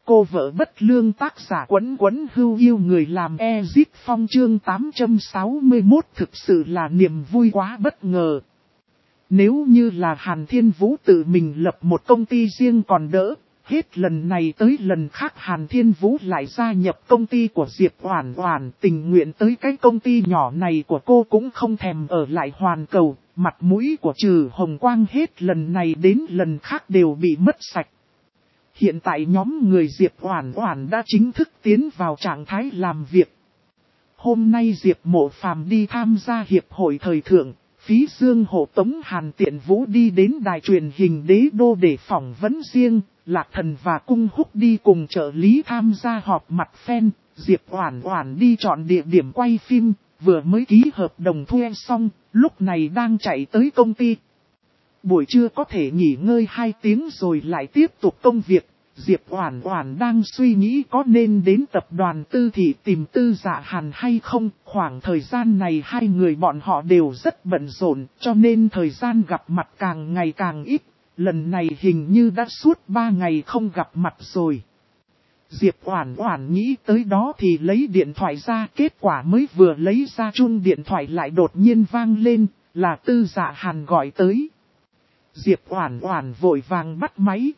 cô vợ bất lương tác giả Quấn Quấn Hưu yêu người làm Ezip Phong chương 861 thực sự là niềm vui quá bất ngờ. Nếu như là Hàn Thiên Vũ tự mình lập một công ty riêng còn đỡ, hết lần này tới lần khác Hàn Thiên Vũ lại gia nhập công ty của Diệp Oản Oản, tình nguyện tới cái công ty nhỏ này của cô cũng không thèm ở lại hoàn cầu, mặt mũi của Trừ Hồng Quang hết lần này đến lần khác đều bị mất sạch. Hiện tại nhóm người Diệp Oản Oản đã chính thức tiến vào trạng thái làm việc. Hôm nay Diệp Mộ Phàm đi tham gia hiệp hội thời thượng, Phí Dương hộ tống Hàn Tiện Vũ đi đến đài truyền hình Đế Đô để phỏng vấn riêng, Lạc Thần và Cung Húc đi cùng trợ lý tham gia họp mặt fan, Diệp Oản Oản đi chọn địa điểm quay phim, vừa mới ký hợp đồng thuê xong, lúc này đang chạy tới công ty. Buổi trưa có thể nghỉ ngơi 2 tiếng rồi lại tiếp tục công việc. Diệp Oản Oản đang suy nghĩ có nên đến tập đoàn Tư Thị tìm Tư Dạ Hàn hay không. Khoảng thời gian này hai người bọn họ đều rất bận rộn, cho nên thời gian gặp mặt càng ngày càng ít. Lần này hình như đã suốt 3 ngày không gặp mặt rồi. Diệp Oản Oản nghĩ tới đó thì lấy điện thoại ra, kết quả mới vừa lấy ra chuông điện thoại lại đột nhiên vang lên, là Tư Dạ Hàn gọi tới. Diệp Oản Oản vội vàng bắt máy,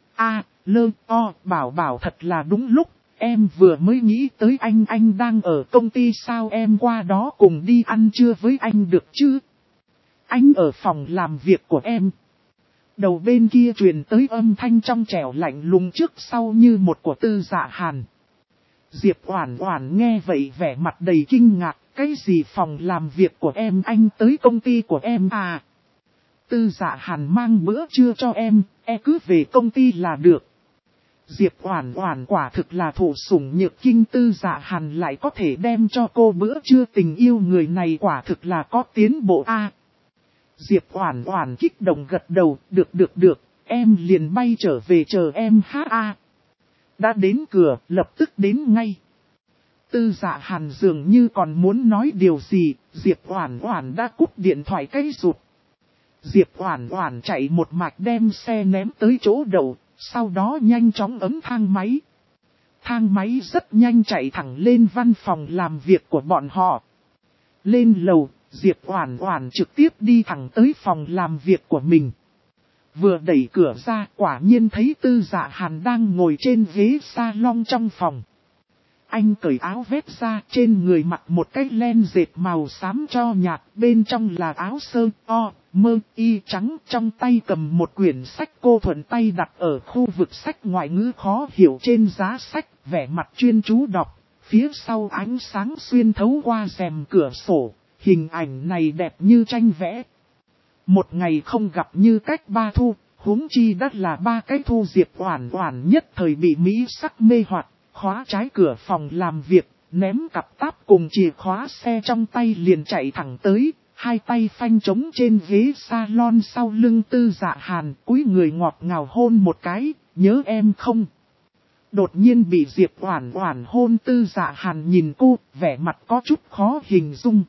bảo thật là đúng lúc, em vừa mới nghĩ tới anh đang ở công ty sao em qua đó cùng đi ăn trưa với anh được chứ? Anh ở phòng làm việc của em. Đầu bên kia truyền tới âm thanh trong trẻo lạnh lùng trước sau như một của Tư Dạ Hàn. Diệp Oản Oản nghe vậy vẻ mặt đầy kinh ngạc, cái gì phòng làm việc của em, anh tới công ty của em à? Tư Dạ Hàn mang bữa trưa cho em, cứ về công ty là được. Diệp Oản Oản quả thực là thụ sủng nhược kinh, Tư Dạ Hàn lại có thể đem cho cô bữa trưa, tình yêu người này quả thực là có tiến bộ a. Diệp Oản Oản kích động gật đầu, được, em liền bay trở về chờ em ha. Đã đến cửa, lập tức đến ngay. Tư Dạ Hàn dường như còn muốn nói điều gì, Diệp Oản Oản đã cúp điện thoại cái rụt. Diệp Oản Oản chạy một mạch đem xe ném tới chỗ đậu, sau đó nhanh chóng ấn thang máy. Thang máy rất nhanh chạy thẳng lên văn phòng làm việc của bọn họ. Lên lầu, Diệp Oản Oản trực tiếp đi thẳng tới phòng làm việc của mình. Vừa đẩy cửa ra, quả nhiên thấy Tư Dạ Hàn đang ngồi trên ghế salon trong phòng. Anh cởi áo vest ra, trên người mặc một cái len dệt màu xám cho nhạt, bên trong là áo sơ mơ y trắng, trong tay cầm một quyển sách, cô thuận tay đặt ở khu vực sách ngoại ngữ khó hiểu trên giá sách, vẻ mặt chuyên chú đọc, phía sau ánh sáng xuyên thấu qua rèm cửa sổ, hình ảnh này đẹp như tranh vẽ. Một ngày không gặp như cách 3 thu, huống chi đắt là 3 cái thu. Diệp Oản Oản nhất thời bị mỹ sắc mê hoặc, khóa trái cửa phòng làm việc, ném cặp táp cùng chìa khóa xe trong tay liền chạy thẳng tới, hai tay phanh trống trên ghế salon sau lưng Tư Dạ Hàn, cúi người ngọt ngào hôn một cái, nhớ em không? Đột nhiên bị Diệp Oản Oản hôn, Tư Dạ Hàn nhìn cô, vẻ mặt có chút khó hình dung.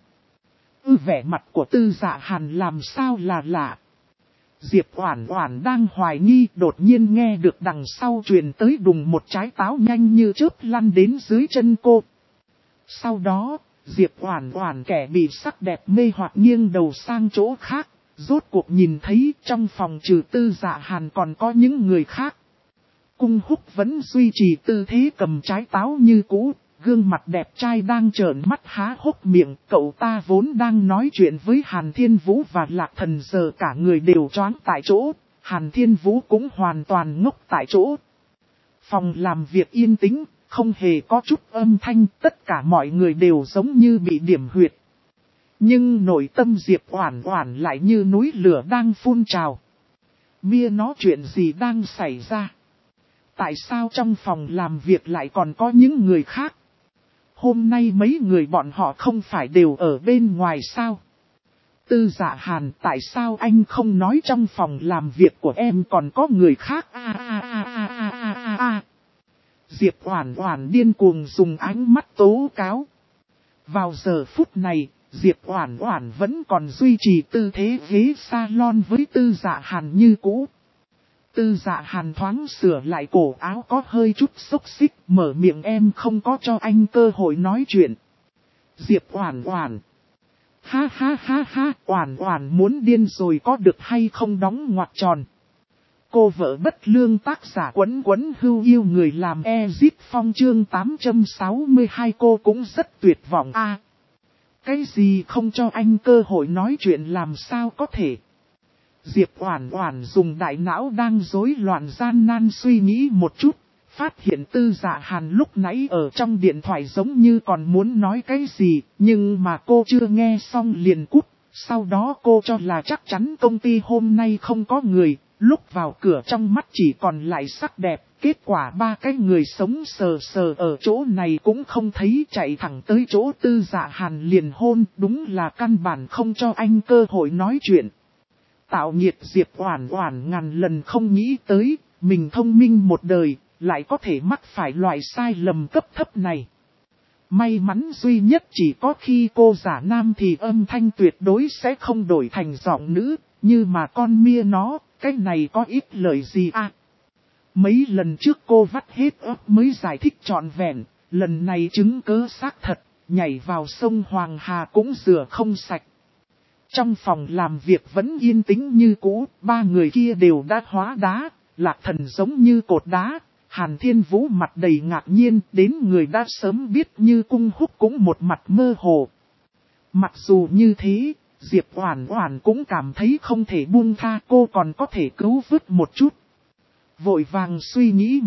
Vẻ mặt của Tư Dạ Hàn làm sao là lạ. Diệp Oản Oản đang hoài nghi, đột nhiên nghe được đằng sau truyền tới đùng một trái táo nhanh như chớp lăn đến dưới chân cô. Sau đó, Diệp Oản Oản kẻ bị sắc đẹp mê hoặc nghiêng đầu sang chỗ khác, rốt cuộc nhìn thấy trong phòng trừ Tư Dạ Hàn còn có những người khác. Cung Húc vẫn duy trì tư thế cầm trái táo như cũ, gương mặt đẹp trai đang trợn mắt há hốc miệng, cậu ta vốn đang nói chuyện với Hàn Thiên Vũ và Lạc Thần, giờ cả người đều choáng tại chỗ, Hàn Thiên Vũ cũng hoàn toàn ngốc tại chỗ. Phòng làm việc yên tĩnh, không hề có chút âm thanh, tất cả mọi người đều giống như bị điểm huyệt. Nhưng nội tâm Diệp Oản Oản lại như núi lửa đang phun trào. Mia nó chuyện gì đang xảy ra? Tại sao trong phòng làm việc lại còn có những người khác? Hôm nay mấy người bọn họ không phải đều ở bên ngoài sao? Tư Dạ Hàn, tại sao anh không nói trong phòng làm việc của em còn có người khác? Diệp Oản Oản điên cuồng dùng ánh mắt tố cáo. Vào giờ phút này, Diệp Oản Oản vẫn còn duy trì tư thế ghế salon với Tư Dạ Hàn như cũ. Tư Dạ Hàn thoáng sửa lại cổ áo có hơi chút xốc xích, mở miệng em không có cho anh cơ hội nói chuyện. Diệp Oản Oản. Ha ha ha ha, Oản Oản muốn điên rồi có được hay không đóng ngoặc tròn. Cô vợ bất lương tác giả Quấn Quấn Hưu yêu người làm Ezip Phong chương 862 cô cũng rất tuyệt vọng a. Cái gì không cho anh cơ hội nói chuyện làm sao có thể. Diệp Oản Oản dùng đại não đang rối loạn gian nan suy nghĩ một chút, phát hiện Tư Dạ Hàn lúc nãy ở trong điện thoại giống như còn muốn nói cái gì, nhưng mà cô chưa nghe xong liền cúp. Sau đó cô cho là chắc chắn công ty hôm nay không có người, lúc vào cửa trong mắt chỉ còn lại sắc đẹp. Kết quả ba cái người sống sờ sờ ở chỗ này cũng không thấy, chạy thẳng tới chỗ Tư Dạ Hàn liền hôn, đúng là căn bản không cho anh cơ hội nói chuyện. Tạo nghiệt Diệp Oản Oản ngàn lần không nghĩ tới, mình thông minh một đời, lại có thể mắc phải loại sai lầm cấp thấp này. May mắn duy nhất chỉ có khi cô giả nam thì âm thanh tuyệt đối sẽ không đổi thành giọng nữ, như mà con mia nó, cái này có ít lời gì à. Mấy lần trước cô vắt hết óc mới giải thích trọn vẹn, lần này chứng cớ xác thật, nhảy vào sông Hoàng Hà cũng rửa không sạch. Trong phòng làm việc vẫn yên tĩnh như cũ, ba người kia đều đã hóa đá, Lạc Thần giống như cột đá, Hàn Thiên Vũ mặt đầy ngạc nhiên, đến người đã sớm biết như Cung Húc cũng một mặt mơ hồ. Mặc dù như thế, Diệp Oản Oản cũng cảm thấy không thể buông tha, cô còn có thể cứu vớt một chút. Vội vàng suy nghĩ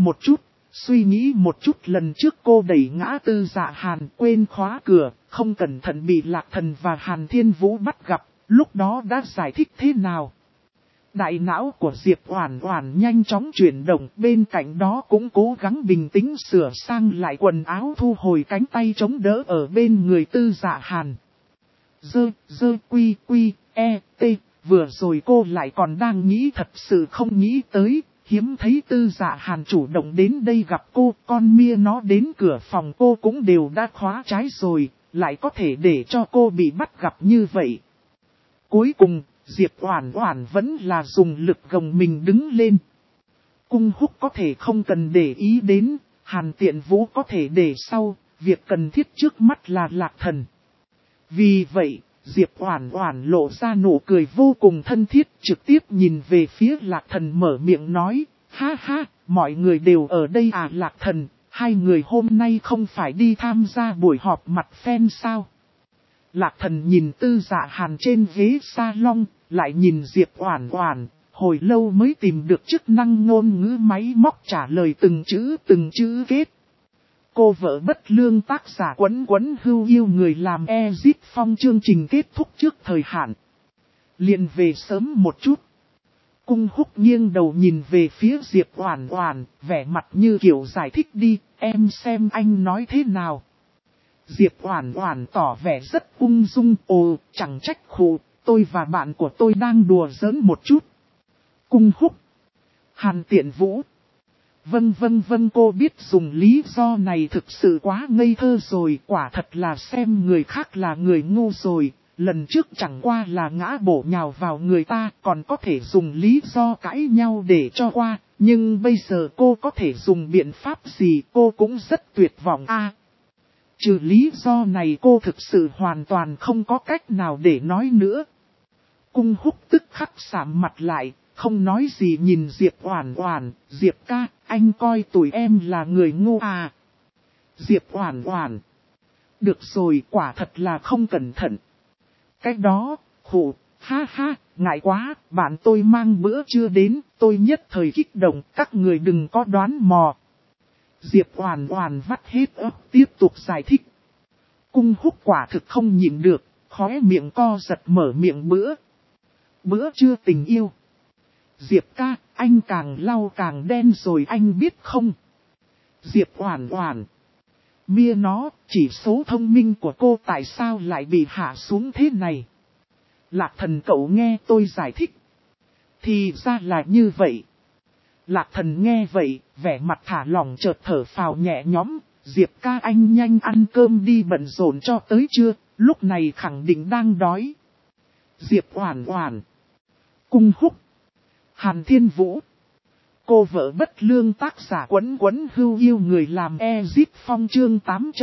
một chút lần trước cô đẩy ngã Tư Dạ Hàn quên khóa cửa, không cẩn thận bị Lạc Thần và Hàn Thiên Vũ bắt gặp, lúc đó đã giải thích thế nào. Đại não của Diệp Oản Oản nhanh chóng chuyển động, bên cạnh đó cũng cố gắng bình tĩnh sửa sang lại quần áo, thu hồi cánh tay chống đỡ ở bên người Tư Dạ Hàn. Quy T, vừa rồi cô lại còn đang nghĩ thật sự không nghĩ tới, hiếm thấy Tư Dạ Hàn chủ động đến đây gặp cô, con mia nó đến cửa phòng cô cũng đều đã khóa trái rồi, lại có thể để cho cô bị bắt gặp như vậy. Cuối cùng, Diệp Oản Oản vẫn là dùng lực gồng mình đứng lên. Cung Húc có thể không cần để ý đến, Hàn Tiện Vũ có thể để sau, việc cần thiết trước mắt là Lạc Thần. Vì vậy, Diệp Oản Oản lộ ra nụ cười vô cùng thân thiết, trực tiếp nhìn về phía Lạc Thần mở miệng nói, ha ha, mọi người đều ở đây à. Lạc Thần, hai người hôm nay không phải đi tham gia buổi họp mặt fan sao? Lạc Thần nhìn Tư Dạ Hàn trên ghế salon, lại nhìn Diệp Oản Oản, hồi lâu mới tìm được chức năng ngôn ngữ máy móc trả lời từng chữ kết. Cô vợ bất lương tác giả Quấn Quấn Hưu yêu người làm Ezip Phong chương trình kết thúc trước thời hạn. Liền về sớm một chút. Cung Húc nghiêng đầu nhìn về phía Diệp Oản Oản, vẻ mặt như kiểu giải thích đi, em xem anh nói thế nào. Diệp Oản Oản tỏ vẻ rất ung dung, ồ, chẳng trách khụ, tôi và bạn của tôi đang đùa giỡn một chút. Cung Húc. Hàn Tiện Vũ. Vâng, cô biết dùng lý do này thực sự quá ngây thơ rồi, quả thật là xem người khác là người ngu rồi, lần trước chẳng qua là ngã bổ nhào vào người ta, còn có thể dùng lý do cãi nhau để cho qua, nhưng bây giờ cô có thể dùng biện pháp gì, cô cũng rất tuyệt vọng a. Trừ lý do này cô thực sự hoàn toàn không có cách nào để nói nữa. Cung Húc tức khắc sạm mặt lại, không nói gì nhìn Diệp Oản Oản, Diệp ca, anh coi tụi em là người ngu à. Diệp Oản Oản. Được rồi, quả thật là không cẩn thận. Cái đó, khổ, ha ha, ngại quá, bạn tôi mang bữa trưa đến, tôi nhất thời kích động, các người đừng có đoán mò. Diệp Oản Oản vắt hết óc tiếp tục giải thích. Cung Húc quả thực không nhịn được, khóe miệng co giật mở miệng bữa trưa tình yêu. Diệp ca, anh càng lau càng đen rồi anh biết không? Diệp Oản Oản. Mia nó, chỉ số thông minh của cô tại sao lại bị hạ xuống thế này? Lạc Thần cậu nghe tôi giải thích. Thì ra là như vậy. Lạc Thần nghe vậy, vẻ mặt thả lỏng chợt thở phào nhẹ nhõm. Diệp ca anh nhanh ăn cơm đi, bận rộn cho tới trưa, lúc này khẳng định đang đói. Diệp Oản Oản. Cung Húc. Hàn Thiên Vũ. Cô vợ bất lương tác giả Quấn Quấn Hưu yêu người làm Ezip Phong chương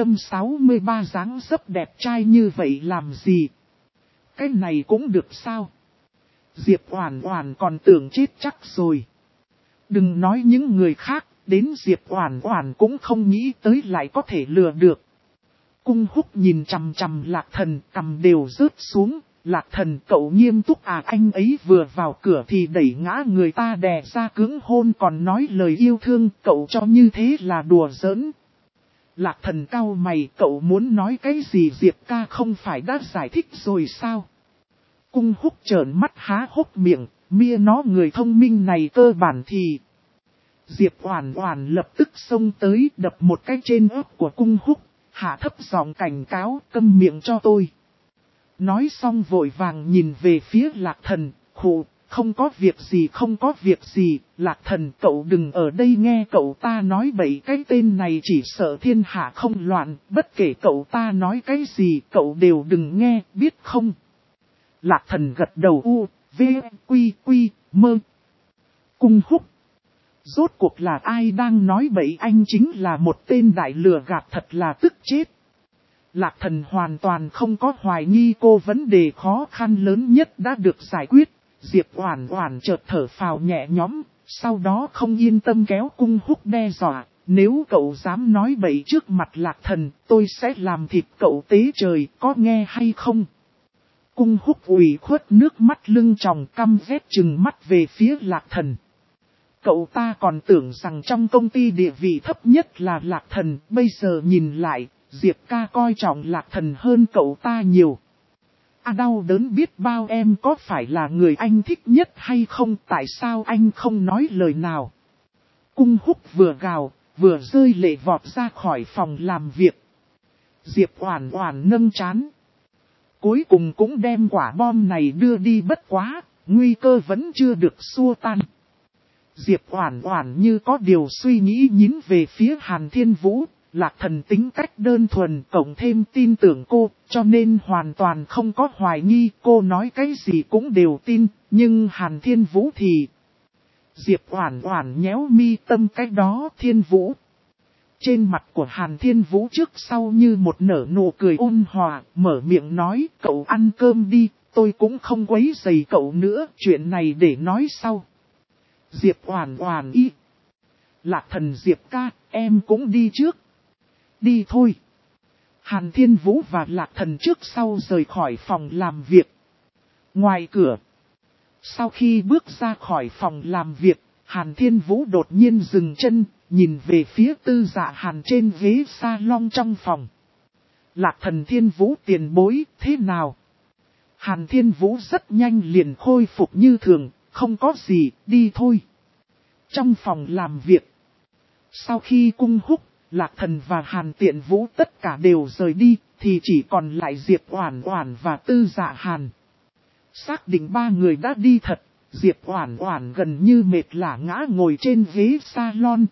863 dáng dấp đẹp trai như vậy làm gì? Cái này cũng được sao? Diệp Oản Oản còn tưởng chết chắc rồi. Đừng nói những người khác, đến Diệp Oản Oản cũng không nghĩ tới lại có thể lừa được. Cung Húc nhìn chằm chằm Lạc Thần, cằm đều rớt xuống. Lạc Thần, cậu nghiêm túc à? Anh ấy vừa vào cửa thì đẩy ngã người ta đè ra cưỡng hôn còn nói lời yêu thương, cậu cho như thế là đùa giỡn. Lạc Thần cau mày, cậu muốn nói cái gì? Diệp ca không phải đã giải thích rồi sao? Cung Húc trợn mắt há hốc miệng, mia nó người thông minh này cơ bản thì... Diệp Oản Oản lập tức xông tới đập một cái trên ớt của Cung Húc, hạ thấp giọng cảnh cáo, câm miệng cho tôi. Nói xong vội vàng nhìn về phía Lạc Thần, khụ, không có việc gì không có việc gì, Lạc Thần cậu đừng ở đây nghe cậu ta nói bậy, cái tên này chỉ sợ thiên hạ không loạn, bất kể cậu ta nói cái gì cậu đều đừng nghe, biết không? Lạc Thần gật đầu u, v, quy, quy, mơ. Cung Húc. Rốt cuộc là ai đang nói bậy? Anh chính là một tên đại lừa gạt, thật là tức chết. Lạc Thần hoàn toàn không có hoài nghi cô, vấn đề khó khăn lớn nhất đã được giải quyết. Diệp Oản Oản chợt thở phào nhẹ nhõm, sau đó không yên tâm kéo Cung Húc đe dọa. Nếu cậu dám nói bậy trước mặt Lạc Thần, tôi sẽ làm thịt cậu tế trời, có nghe hay không? Cung Húc ủy khuất nước mắt lưng tròng, căm ghét trừng mắt về phía Lạc Thần. Cậu ta còn tưởng rằng trong công ty địa vị thấp nhất là Lạc Thần, bây giờ nhìn lại, Diệp ca coi trọng Lạc Thần hơn cậu ta nhiều. Đau đớn biết bao, em có phải là người anh thích nhất hay không? Tại sao anh không nói lời nào? Cung Húc vừa gào, vừa rơi lệ vọt ra khỏi phòng làm việc. Diệp Oản Oản nâng trán. Cuối cùng cũng đem quả bom này đưa đi, bất quá, nguy cơ vẫn chưa được xua tan. Diệp Oản Oản như có điều suy nghĩ nhín về phía Hàn Thiên Vũ. Lạc Thần tính cách đơn thuần cộng thêm tin tưởng cô, cho nên hoàn toàn không có hoài nghi, cô nói cái gì cũng đều tin, nhưng Hàn Thiên Vũ thì... Diệp Oản Oản nhéo mi tâm cái đó. Thiên Vũ. Trên mặt của Hàn Thiên Vũ trước sau như một nở nụ cười ôn hòa, mở miệng nói, cậu ăn cơm đi, tôi cũng không quấy rầy cậu nữa, chuyện này để nói sau. Diệp Oản Oản y. Lạc Thần, Diệp ca, em cũng đi trước. Đi thôi. Hàn Thiên Vũ và Lạc Thần trước sau rời khỏi phòng làm việc. Ngoài cửa. Sau khi bước ra khỏi phòng làm việc, Hàn Thiên Vũ đột nhiên dừng chân, nhìn về phía Tư Dạ Hàn trên ghế salon trong phòng. Lạc Thần, Thiên Vũ tiền bối, thế nào? Hàn Thiên Vũ rất nhanh liền khôi phục như thường, không có gì, đi thôi. Trong phòng làm việc. Sau khi Cung Húc, Lạc Thần và Hàn Tiện Vũ tất cả đều rời đi, thì chỉ còn lại Diệp Oản Oản và Tư Dạ Hàn. Xác định ba người đã đi thật, Diệp Oản Oản gần như mệt lả ngã ngồi trên ghế salon,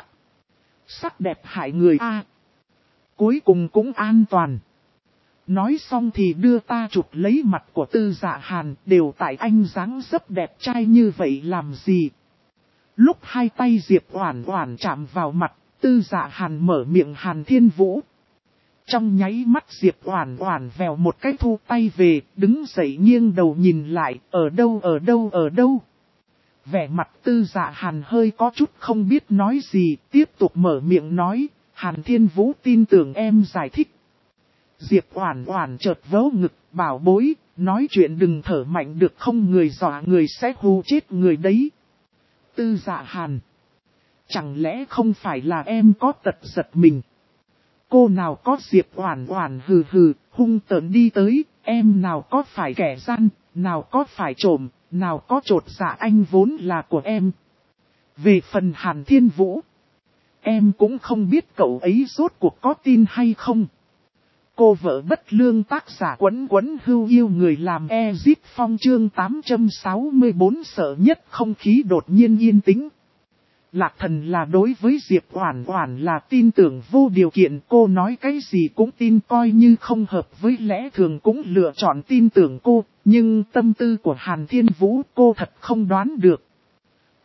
sắc đẹp hại người a. Cuối cùng cũng an toàn. Nói xong thì đưa ta chụp lấy mặt của Tư Dạ Hàn, đều tại anh dáng dấp đẹp trai như vậy làm gì? Lúc hai tay Diệp Oản Oản chạm vào mặt, Tư Dạ Hàn mở miệng Hàn Thiên Vũ. Trong nháy mắt Diệp Oản Oản vèo một cái thu tay về, đứng dậy nghiêng đầu nhìn lại, ở đâu? Vẻ mặt Tư Dạ Hàn hơi có chút không biết nói gì, tiếp tục mở miệng nói, Hàn Thiên Vũ tin tưởng em giải thích. Diệp Oản Oản chợt vớ ngực, bảo bối, nói chuyện đừng thở mạnh được không, người dọa người sẽ hù chết người đấy. Tư Dạ Hàn. Chẳng lẽ không phải là em có tật giật mình? Cô nào có? Diệp Oản Oản hừ hừ, hung tợn đi tới, em nào có phải kẻ gian, nào có phải trộm, nào có chột dạ, anh vốn là của em. Về phần Hàn Thiên Vũ, em cũng không biết cậu ấy rốt cuộc có tin hay không. Cô vợ bất lương tác giả Quấn Quấn Hưu yêu người làm Ezip Phong chương 864 sợ nhất không khí đột nhiên yên tĩnh. Lạc Thần là đối với Diệp Oản Oản là tin tưởng vô điều kiện, cô nói cái gì cũng tin, coi như không hợp với lẽ thường cũng lựa chọn tin tưởng cô, nhưng tâm tư của Hàn Thiên Vũ cô thật không đoán được.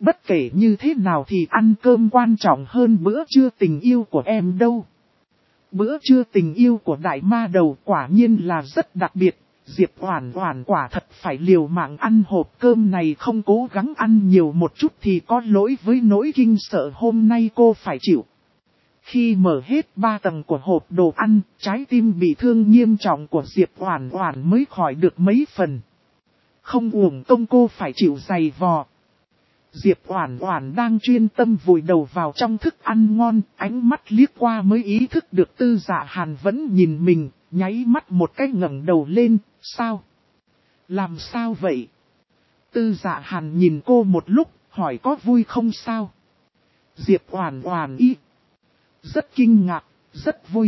Bất kể như thế nào thì ăn cơm quan trọng hơn bữa trưa tình yêu của em đâu. Bữa trưa tình yêu của đại ma đầu quả nhiên là rất đặc biệt. Diệp Oản Oản quả thật phải liều mạng ăn hộp cơm này, không cố gắng ăn nhiều một chút thì có lỗi với nỗi kinh sợ hôm nay cô phải chịu. Khi mở hết 3 tầng của hộp đồ ăn, trái tim bị thương nghiêm trọng của Diệp Oản Oản mới khỏi được mấy phần. Không uổng công cô phải chịu dày vò. Diệp Oản Oản đang chuyên tâm vùi đầu vào trong thức ăn ngon, ánh mắt liếc qua mới ý thức được Tư Dạ Hàn vẫn nhìn mình, nháy mắt một cái ngẩng đầu lên, sao? Làm sao vậy? Tư Dạ Hàn nhìn cô một lúc, hỏi có vui không sao? Diệp Oản Oản rất kinh ngạc, rất vui.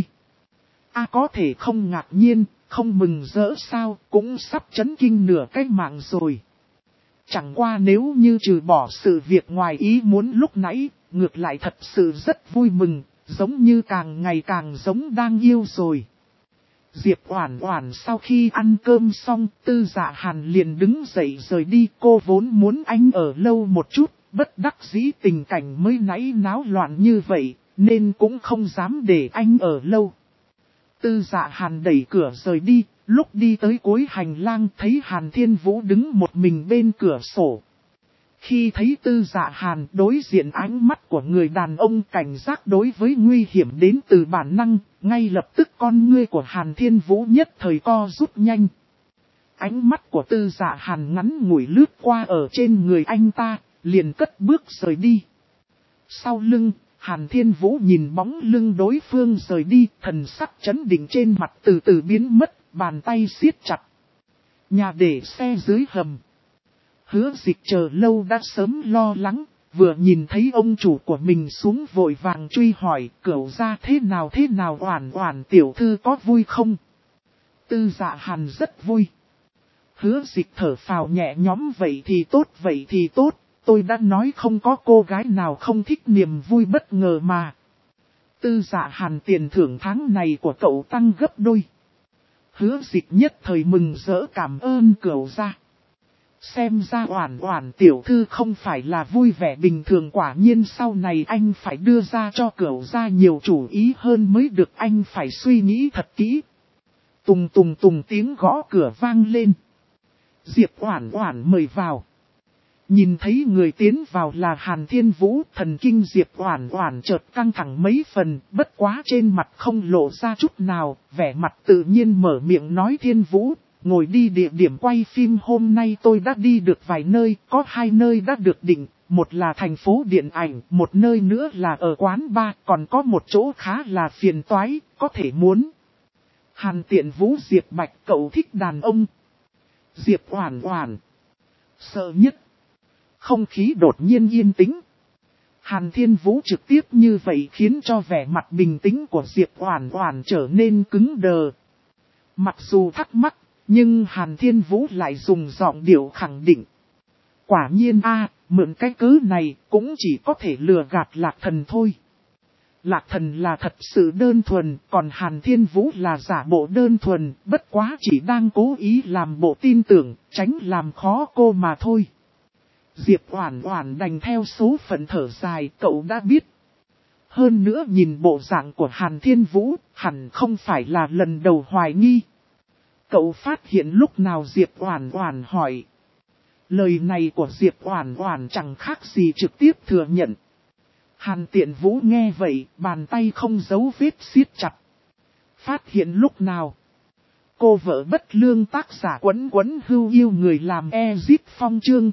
Có thể không ngạc nhiên, không mừng rỡ sao, cũng sắp chấn kinh nửa cái mạng rồi. Chẳng qua nếu như trừ bỏ sự việc ngoài ý muốn lúc nãy, ngược lại thật sự rất vui mừng, giống như càng ngày càng giống đang yêu rồi. Diệp Oản Oản sau khi ăn cơm xong, Tư Dạ Hàn liền đứng dậy rời đi. Cô vốn muốn anh ở lâu một chút, bất đắc dĩ tình cảnh mới nãy náo loạn như vậy, nên cũng không dám để anh ở lâu. Tư Dạ Hàn đẩy cửa rời đi, lúc đi tới cuối hành lang thấy Hàn Thiên Vũ đứng một mình bên cửa sổ. Khi thấy Tư Dạ Hàn đối diện ánh mắt của người đàn ông cảnh giác đối với nguy hiểm đến từ bản năng, ngay lập tức con ngươi của Hàn Thiên Vũ nhất thời co rút nhanh. Ánh mắt của Tư Dạ Hàn ngắn ngủi lướt qua ở trên người anh ta, liền cất bước rời đi. Sau lưng, Hàn Thiên Vũ nhìn bóng lưng đối phương rời đi, thần sắc chấn định trên mặt từ từ biến mất, bàn tay siết chặt. Nhà để xe dưới hầm. Hứa Dịch chờ lâu đã sớm lo lắng, vừa nhìn thấy ông chủ của mình xuống vội vàng truy hỏi, cửu gia thế nào Oản Oản tiểu thư có vui không? Tư Dạ Hàn rất vui. Hứa Dịch thở phào nhẹ nhõm, vậy thì tốt, tôi đã nói không có cô gái nào không thích niềm vui bất ngờ mà. Tư Dạ Hàn tiền thưởng tháng này của cậu tăng gấp đôi. Hứa Dịch nhất thời mừng rỡ cảm ơn cửu gia. Xem ra Oản Oản tiểu thư không phải là vui vẻ bình thường, quả nhiên sau này anh phải đưa ra cho cửu gia nhiều chủ ý hơn mới được, anh phải suy nghĩ thật kỹ. Tùng tùng tùng tiếng gõ cửa vang lên. Diệp Oản Oản mời vào. Nhìn thấy người tiến vào là Hàn Thiên Vũ, thần kinh Diệp Oản Oản chợt căng thẳng mấy phần, bất quá trên mặt không lộ ra chút nào, vẻ mặt tự nhiên mở miệng nói, Thiên Vũ, ngồi đi, địa điểm quay phim hôm nay tôi đã đi được vài nơi, có 2 nơi đã được định, một là thành phố điện ảnh, một nơi nữa là ở quán bar, còn có một chỗ khá là phiền toái, có thể muốn. Hàn Tiện Vũ Diệp Bạch, cậu thích đàn ông. Diệp Oản Oản sợ nhất. Không khí đột nhiên yên tĩnh. Hàn Thiên Vũ trực tiếp như vậy khiến cho vẻ mặt bình tĩnh của Diệp Oản Oản trở nên cứng đờ. Mặc dù thắc mắc, nhưng Hàn Thiên Vũ lại dùng giọng điệu khẳng định. Quả nhiên mượn cái cớ này cũng chỉ có thể lừa gạt Lạc Thần thôi. Lạc Thần là thật sự đơn thuần, còn Hàn Thiên Vũ là giả bộ đơn thuần, bất quá chỉ đang cố ý làm bộ tin tưởng, tránh làm khó cô mà thôi. Diệp Oản Oản đành theo số phận thở dài, cậu đã biết. Hơn nữa nhìn bộ dạng của Hàn Thiên Vũ, hẳn không phải là lần đầu hoài nghi. Cậu phát hiện lúc nào? Diệp Oản Oản hỏi. Lời này của Diệp Oản Oản chẳng khác gì trực tiếp thừa nhận. Hàn Tiện Vũ nghe vậy, bàn tay không giấu vết siết chặt. Phát hiện lúc nào? Cô vợ bất lương tác giả Quấn Quấn hưu yêu người làm Ezip Phong chương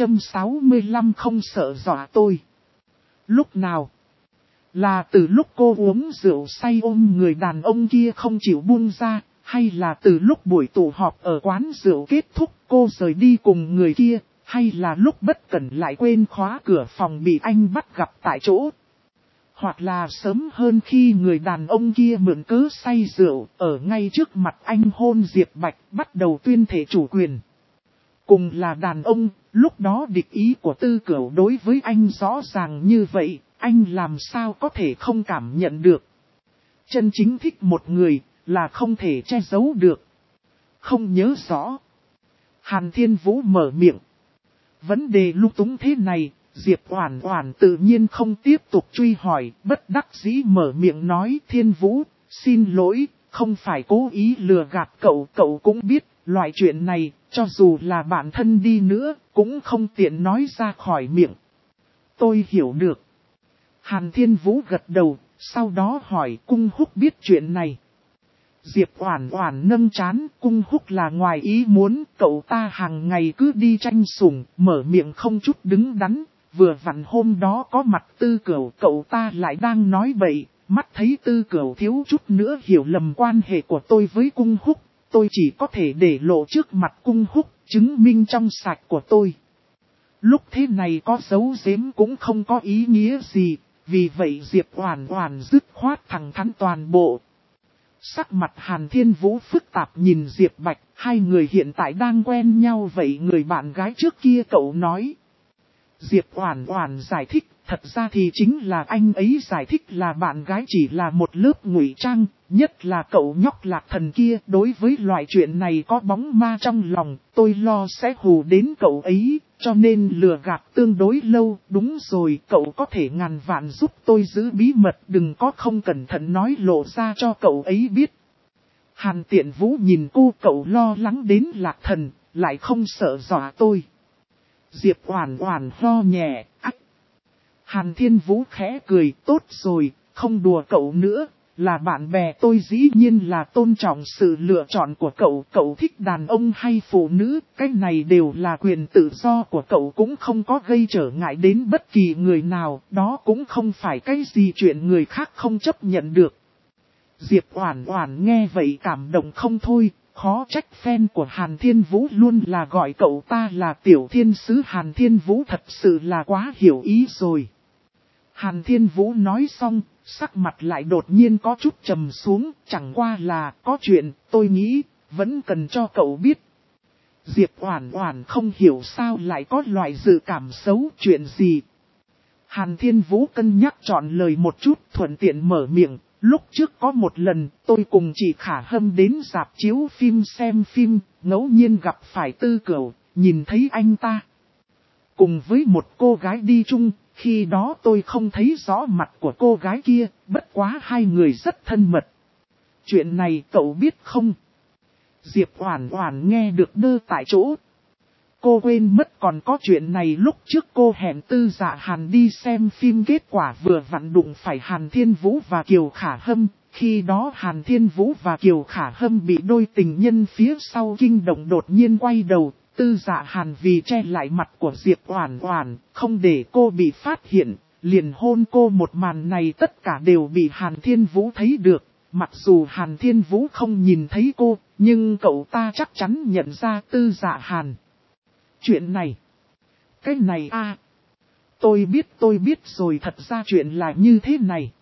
865 không sợ dọa tôi. Lúc nào? Là từ lúc cô uống rượu say ôm người đàn ông kia không chịu buông ra, hay là từ lúc buổi tụ họp ở quán rượu kết thúc cô rời đi cùng người kia, hay là lúc bất cẩn lại quên khóa cửa phòng bị anh bắt gặp tại chỗ? Hoặc là sớm hơn khi người đàn ông kia mượn cớ say rượu, ở ngay trước mặt anh hôn Diệp Bạch, bắt đầu tuyên thệ chủ quyền. Cùng là đàn ông, lúc đó địch ý của Tư Cửu đối với anh rõ ràng như vậy, anh làm sao có thể không cảm nhận được. Chân chính thích một người, là không thể che giấu được. Không nhớ rõ. Hàn Thiên Vũ mở miệng. Vấn đề lung túng thế này, Diệp Oản Oản tự nhiên không tiếp tục truy hỏi, bất đắc dĩ mở miệng nói Thiên Vũ, xin lỗi, không phải cố ý lừa gạt cậu, cậu cũng biết, loại chuyện này, cho dù là bạn thân đi nữa, cũng không tiện nói ra khỏi miệng. Tôi hiểu được. Hàn Thiên Vũ gật đầu, sau đó hỏi Cung Húc biết chuyện này. Diệp Oản Oản nâng trán, Cung Húc là ngoài ý muốn, cậu ta hàng ngày cứ đi tranh sủng, mở miệng không chút đứng đắn, vừa vặn hôm đó có mặt Tư Cửu, cậu ta lại đang nói bậy, mắt thấy Tư Cửu thiếu chút nữa hiểu lầm quan hệ của tôi với Cung Húc, tôi chỉ có thể để lộ trước mặt Cung Húc, chứng minh trong sạch của tôi. Lúc thế này có giấu giếm cũng không có ý nghĩa gì, vì vậy Diệp Oản Oản dứt khoát thẳng thắn toàn bộ. Sắc mặt Hàn Thiên Vũ phức tạp nhìn Diệp Bạch, hai người hiện tại đang quen nhau vậy người bạn gái trước kia cậu nói. Diệp Oản Oản giải thích, thật ra thì chính là anh ấy giải thích là bạn gái chỉ là một lớp ngụy trang, nhất là cậu nhóc Lạc Thần kia, đối với loại chuyện này có bóng ma trong lòng, tôi lo sẽ hù đến cậu ấy, cho nên lừa gạt tương đối lâu, đúng rồi, cậu có thể ngàn vạn giúp tôi giữ bí mật, đừng có không cẩn thận nói lộ ra cho cậu ấy biết. Hàn Tiện Vũ nhìn cô, cậu lo lắng đến Lạc Thần, lại không sợ dọa tôi. Diệp Oản Oản ho nhẹ, ách. Hàn Thiên Vũ khẽ cười, tốt rồi, không đùa cậu nữa, là bạn bè tôi dĩ nhiên là tôn trọng sự lựa chọn của cậu, cậu thích đàn ông hay phụ nữ, cái này đều là quyền tự do của cậu cũng không có gây trở ngại đến bất kỳ người nào, đó cũng không phải cái gì chuyện người khác không chấp nhận được. Diệp Oản Oản nghe vậy cảm động không thôi. Khó trách fan của Hàn Thiên Vũ luôn là gọi cậu ta là tiểu thiên sứ Hàn Thiên Vũ thật sự là quá hiểu ý rồi. Hàn Thiên Vũ nói xong, sắc mặt lại đột nhiên có chút trầm xuống, chẳng qua là có chuyện, tôi nghĩ, vẫn cần cho cậu biết. Diệp Oản Oản không hiểu sao lại có loại dự cảm xấu chuyện gì. Hàn Thiên Vũ cân nhắc chọn lời một chút thuận tiện mở miệng. Lúc trước có một lần, tôi cùng chị Khả Hâm đến rạp chiếu phim xem phim, ngẫu nhiên gặp phải Tư Cửu, nhìn thấy anh ta. Cùng với một cô gái đi chung, khi đó tôi không thấy rõ mặt của cô gái kia, bất quá hai người rất thân mật. Chuyện này cậu biết không? Diệp Oản Oản nghe được đơ tại chỗ. Cô quên mất còn có chuyện này lúc trước cô hẹn Tư Dạ Hàn đi xem phim kết quả vừa vặn đụng phải Hàn Thiên Vũ và Kiều Khả Hâm. Khi đó Hàn Thiên Vũ và Kiều Khả Hâm bị đôi tình nhân phía sau kinh động đột nhiên quay đầu. Tư Dạ Hàn vì che lại mặt của Diệp Oản Oản, không để cô bị phát hiện, liền hôn cô một màn này tất cả đều bị Hàn Thiên Vũ thấy được. Mặc dù Hàn Thiên Vũ không nhìn thấy cô, nhưng cậu ta chắc chắn nhận ra Tư Dạ Hàn. Chuyện này. Cái này à. Tôi biết rồi, thật ra chuyện là như thế này.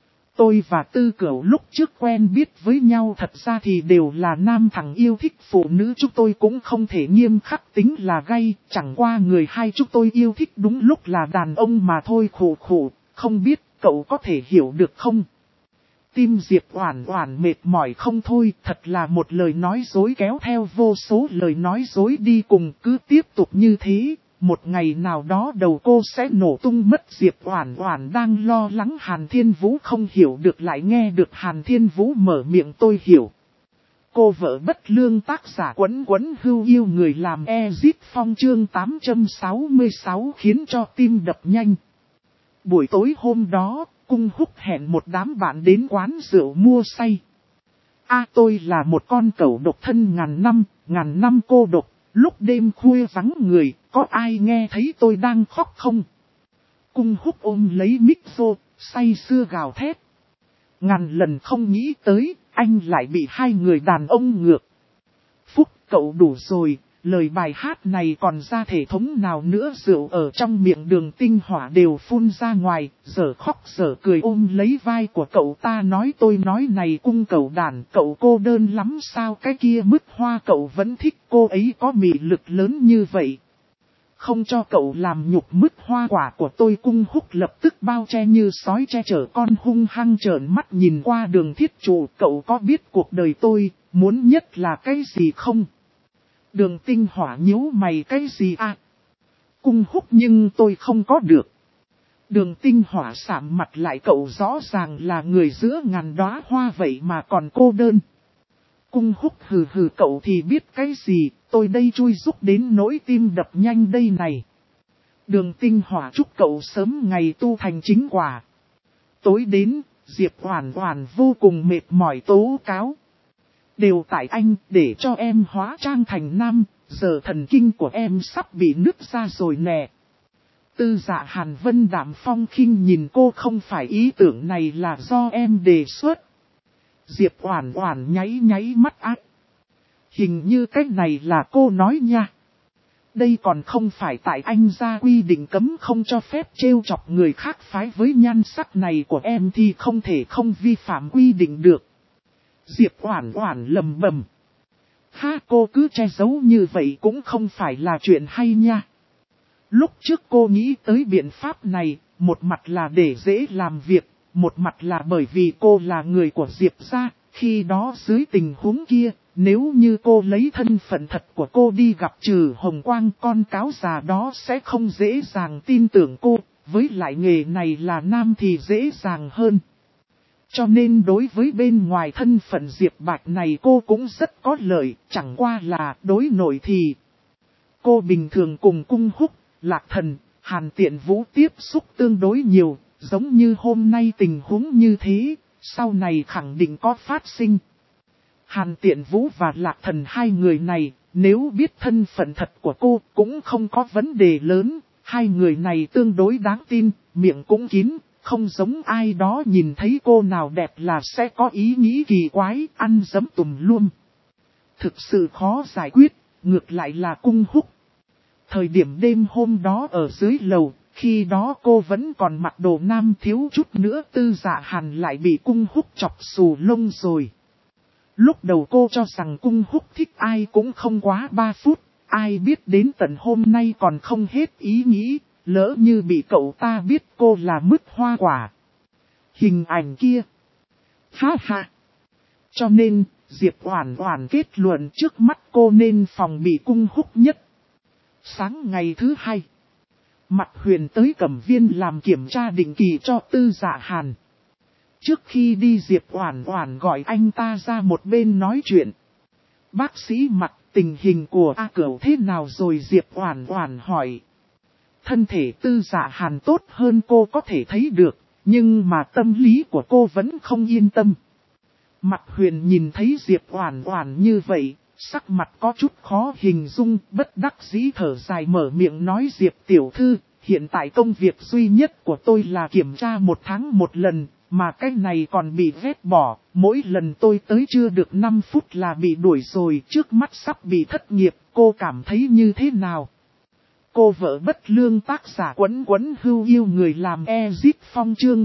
Tôi và Tư Cửu lúc trước quen biết với nhau thật ra thì đều là nam thằng yêu thích phụ nữ, chúng tôi cũng không thể nghiêm khắc tính là gay, chẳng qua người hai chúng tôi yêu thích đúng lúc là đàn ông mà thôi, khổ, không biết cậu có thể hiểu được không? Tim Diệp Oản Oản mệt mỏi không thôi, thật là một lời nói dối kéo theo vô số lời nói dối đi cùng, cứ tiếp tục như thế, một ngày nào đó đầu cô sẽ nổ tung mất. Diệp Oản Oản đang lo lắng Hàn Thiên Vũ không hiểu được lại nghe được Hàn Thiên Vũ mở miệng tôi hiểu. Cô vợ bất lương tác giả Quấn Quấn Hưu yêu người làm Ezit Phong chương 866 khiến cho tim đập nhanh. Buổi tối hôm đó, Cung Húc hẹn một đám bạn đến quán rượu mua say. Tôi là một con cẩu độc thân ngàn năm cô độc, lúc đêm khuya vắng người, có ai nghe thấy tôi đang khóc không? Cung Húc ôm lấy micro, say sưa gào thét. Ngàn lần không nghĩ tới, anh lại bị hai người đàn ông ngược. Phúc, cậu đủ rồi. Lời bài hát này còn ra thể thống nào nữa, rượu ở trong miệng Đường Tinh Hỏa đều phun ra ngoài, giờ khóc giờ cười ôm lấy vai của cậu ta nói tôi nói này Cung cậu đàn, cậu cô đơn lắm sao, cái kia Mứt Hoa cậu vẫn thích, cô ấy có mị lực lớn như vậy. Không cho cậu làm nhục Mứt Hoa quả của tôi. Cung Húc lập tức bao che như sói che chở con, hung hăng trợn mắt nhìn qua Đường Thiết Trụ, cậu có biết cuộc đời tôi muốn nhất là cái gì không? Đường Tinh Hỏa nhíu mày, cái gì à? Cung Húc nhưng tôi không có được. Đường Tinh Hỏa sạm mặt lại, cậu rõ ràng là người giữa ngàn đóa hoa vậy mà còn cô đơn. Cung Húc hừ hừ, cậu thì biết cái gì, tôi đây chui giúp đến nỗi tim đập nhanh đây này. Đường Tinh Hỏa chúc cậu sớm ngày tu thành chính quả. Tối đến, Diệp Oản Oản vô cùng mệt mỏi tố cáo. Đều tại anh, để cho em hóa trang thành nam, giờ thần kinh của em sắp bị nứt ra rồi nè. Tư Dạ Hàn Vân đạm phong khinh nhìn cô, không phải ý tưởng này là do em đề xuất. Diệp Oản Oản nháy nháy mắt ác. Hình như cách này là cô nói nha. Đây còn không phải tại anh ra quy định cấm không cho phép trêu chọc người khác phái, với nhan sắc này của em thì không thể không vi phạm quy định được. Diệp Oản Oản lầm bầm. Ha, cô cứ che giấu như vậy cũng không phải là chuyện hay nha. Lúc trước cô nghĩ tới biện pháp này, một mặt là để dễ làm việc, một mặt là bởi vì cô là người của Diệp gia. Khi đó dưới tình huống kia, nếu như cô lấy thân phận thật của cô đi gặp Trừ Hồng Quang, con cáo già đó sẽ không dễ dàng tin tưởng cô, với lại nghề này là nam thì dễ dàng hơn. Cho nên đối với bên ngoài thân phận Diệp Bạch này cô cũng rất có lợi, chẳng qua là đối nội thì cô bình thường cùng Cung Húc, Lạc Thần, Hàn Tiện Vũ tiếp xúc tương đối nhiều, giống như hôm nay tình huống như thế, sau này khẳng định có phát sinh. Hàn Tiện Vũ và Lạc Thần, hai người này, nếu biết thân phận thật của cô cũng không có vấn đề lớn, hai người này tương đối đáng tin, miệng cũng kín, không giống ai đó nhìn thấy cô nào đẹp là sẽ có ý nghĩ kỳ quái, ăn dấm tùm luôn. Thực sự khó giải quyết, ngược lại là Cung Húc. Thời điểm đêm hôm đó ở dưới lầu, khi đó cô vẫn còn mặc đồ nam, thiếu chút nữa Tư Dạ Hàn lại bị Cung Húc chọc xù lông rồi. Lúc đầu cô cho rằng Cung Húc thích ai cũng không quá 3 phút, ai biết đến tận hôm nay còn không hết ý nghĩ, lỡ như bị cậu ta biết cô là mứt hoa quả. Hình ảnh kia. Ha ha. Cho nên, Diệp Oản Oản kết luận trước mắt cô nên phòng bị Cung Húc nhất. Sáng ngày thứ hai, Mạc Huyền tới Cẩm Viên làm kiểm tra định kỳ cho Tư Dạ Hàn. Trước khi đi Diệp Oản Oản gọi anh ta ra một bên nói chuyện. Bác sĩ Mạc, tình hình của A Cửu thế nào rồi? Diệp Oản Oản hỏi. Thân thể Tư Dạ Hàn tốt hơn cô có thể thấy được, nhưng mà tâm lý của cô vẫn không yên tâm. Mạc Huyền nhìn thấy Diệp Oản Oản như vậy, sắc mặt có chút khó hình dung, bất đắc dĩ thở dài mở miệng nói: Diệp tiểu thư, hiện tại công việc duy nhất của tôi là kiểm tra 1 tháng 1 lần, mà cái này còn bị vét bỏ, mỗi lần tôi tới chưa được 5 phút là bị đuổi rồi, trước mắt sắp bị thất nghiệp, cô cảm thấy như thế nào? Cô vợ bất lương tác giả Quấn Quấn Hưu yêu người làm Exit Phong chương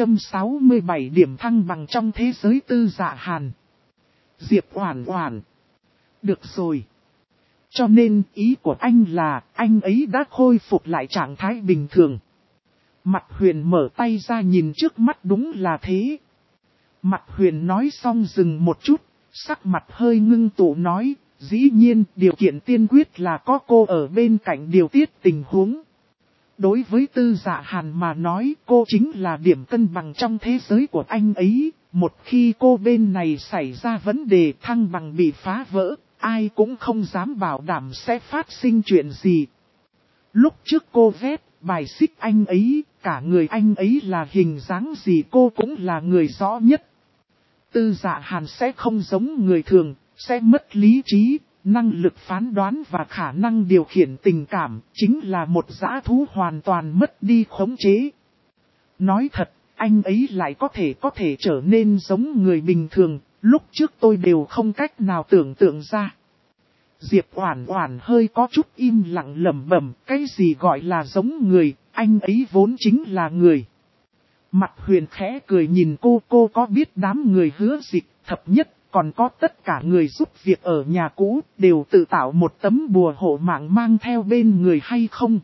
867 điểm thăng bằng trong thế giới Tư Dạ Hàn. Diệp Oản Oản. Được rồi. Cho nên ý của anh là anh ấy đã khôi phục lại trạng thái bình thường. Mạc Huyền mở tay ra nhìn trước mắt, đúng là thế. Mạc Huyền nói xong dừng một chút, sắc mặt hơi ngưng tụ nói, dĩ nhiên điều kiện tiên quyết là có cô ở bên cạnh điều tiết tình huống. Đối với Tư Dạ Hàn mà nói, cô chính là điểm cân bằng trong thế giới của anh ấy. Một khi cô bên này xảy ra vấn đề, thăng bằng bị phá vỡ, ai cũng không dám bảo đảm sẽ phát sinh chuyện gì. Lúc trước cô vét, bài xích anh ấy, cả người anh ấy là hình dáng gì cô cũng là người rõ nhất. Tư Dạ Hàn sẽ không giống người thường, sẽ mất lý trí, năng lực phán đoán và khả năng điều khiển tình cảm, chính là một dã thú hoàn toàn mất đi khống chế. Nói thật, anh ấy lại có thể trở nên giống người bình thường, lúc trước tôi đều không cách nào tưởng tượng ra. Diệp Oản Oản hơi có chút im lặng lẩm bẩm, cái gì gọi là giống người, anh ấy vốn chính là người. Mạc Huyền khẽ cười nhìn cô có biết đám người Hứa Dịch, Thập Nhất, còn có tất cả người giúp việc ở nhà cũ, đều tự tạo một tấm bùa hộ mạng mang theo bên người hay không?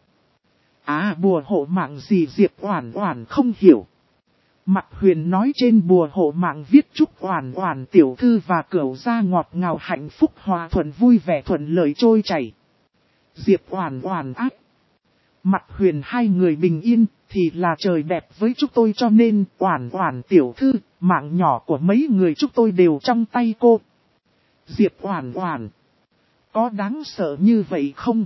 À, bùa hộ mạng gì? Diệp Oản Oản không hiểu. Mạc Huyền nói trên bùa hộ mạng viết chúc Oản Oản tiểu thư và Cửu gia ngọt ngào hạnh phúc hòa thuận vui vẻ thuận lợi trôi chảy. Diệp Oản Oản ác. Mặt Huyền hai người bình yên, thì là trời đẹp với chúng tôi, cho nên Oản Oản tiểu thư, mạng nhỏ của mấy người chúng tôi đều trong tay cô. Diệp Oản Oản, có đáng sợ như vậy không?